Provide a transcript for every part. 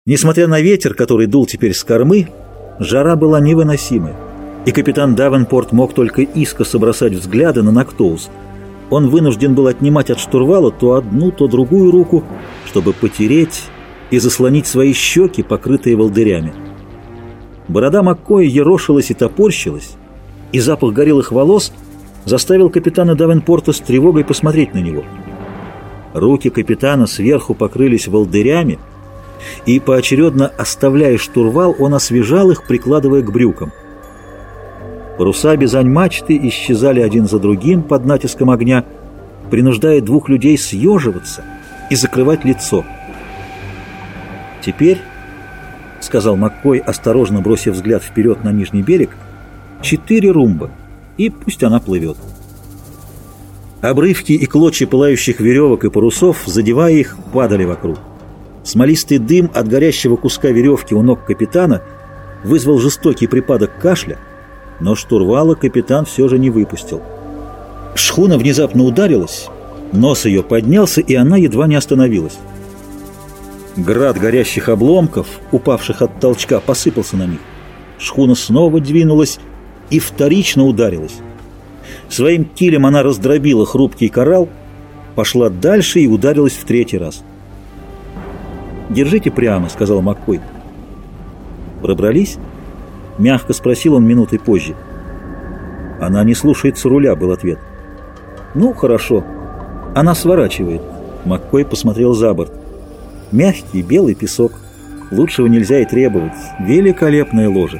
Несмотря на ветер, который дул теперь с кормы, жара была невыносимая, и капитан Давенпорт мог только искоса бросать взгляды на Нактоус. Он вынужден был отнимать от штурвала то одну, то другую руку, чтобы потереть и заслонить свои щеки, покрытые волдырями. Борода Маккоя ерошилась и топорщилась, и запах горелых волос заставил капитана Давенпорта с тревогой посмотреть на него. Руки капитана сверху покрылись волдырями, и, поочередно оставляя штурвал, он освежал их, прикладывая к брюкам. Паруса бизань-мачты исчезали один за другим под натиском огня, принуждая двух людей съеживаться и закрывать лицо. «Теперь, — сказал Маккой, осторожно бросив взгляд вперед на нижний берег, — 4 румба, и пусть она плывет». Обрывки и клочья пылающих веревок и парусов, задевая их, падали вокруг. Смолистый дым от горящего куска веревки у ног капитана вызвал жестокий припадок кашля, но штурвала капитан все же не выпустил. Шхуна внезапно ударилась, нос ее поднялся, и она едва не остановилась. Град горящих обломков, упавших от толчка, посыпался на них. Шхуна снова двинулась и вторично ударилась. Своим килем она раздробила хрупкий коралл, пошла дальше и ударилась в 3-й раз. «Держите прямо», — сказал Маккой. «Пробрались?» — мягко спросил он минутой позже. «Она не слушается руля», — был ответ. «Ну, хорошо. Она сворачивает». Маккой посмотрел за борт. «Мягкий белый песок. Лучшего нельзя и требовать. Великолепное ложе».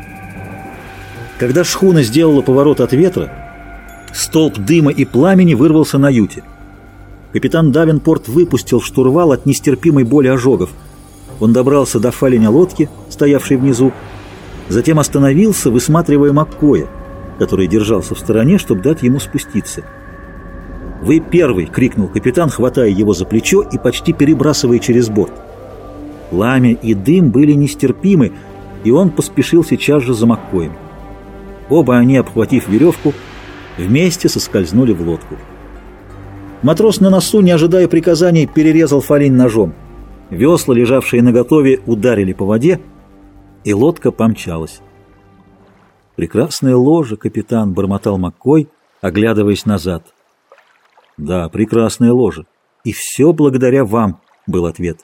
Когда шхуна сделала поворот от ветра, столб дыма и пламени вырвался на юте. Капитан Давенпорт выпустил штурвал от нестерпимой боли ожогов. Он добрался до фалиня лодки, стоявшей внизу, затем остановился, высматривая Маккоя, который держался в стороне, чтобы дать ему спуститься. «Вы первый!» — крикнул капитан, хватая его за плечо и почти перебрасывая через борт. Пламя и дым были нестерпимы, и он поспешил сейчас же за Маккоем. Оба они, обхватив веревку, вместе соскользнули в лодку. Матрос на носу, не ожидая приказаний, перерезал фалинь ножом. Весла, лежавшие наготове, ударили по воде, и лодка помчалась. «Прекрасное ложе, капитан», — бормотал Маккой, оглядываясь назад. «Да, прекрасное ложе. И все благодаря вам», — был ответ.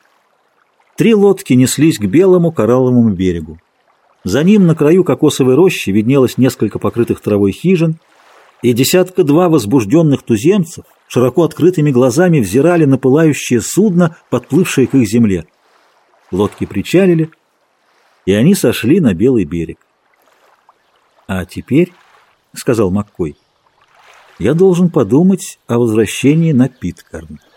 3 лодки неслись к белому коралловому берегу. За ним на краю кокосовой рощи виднелось несколько покрытых травой хижин, и 1-2 возбужденных туземцев широко открытыми глазами взирали на пылающее судно, подплывшее к их земле. Лодки причалили, и они сошли на белый берег. «А теперь, — сказал Маккой, — я должен подумать о возвращении на Питкарн».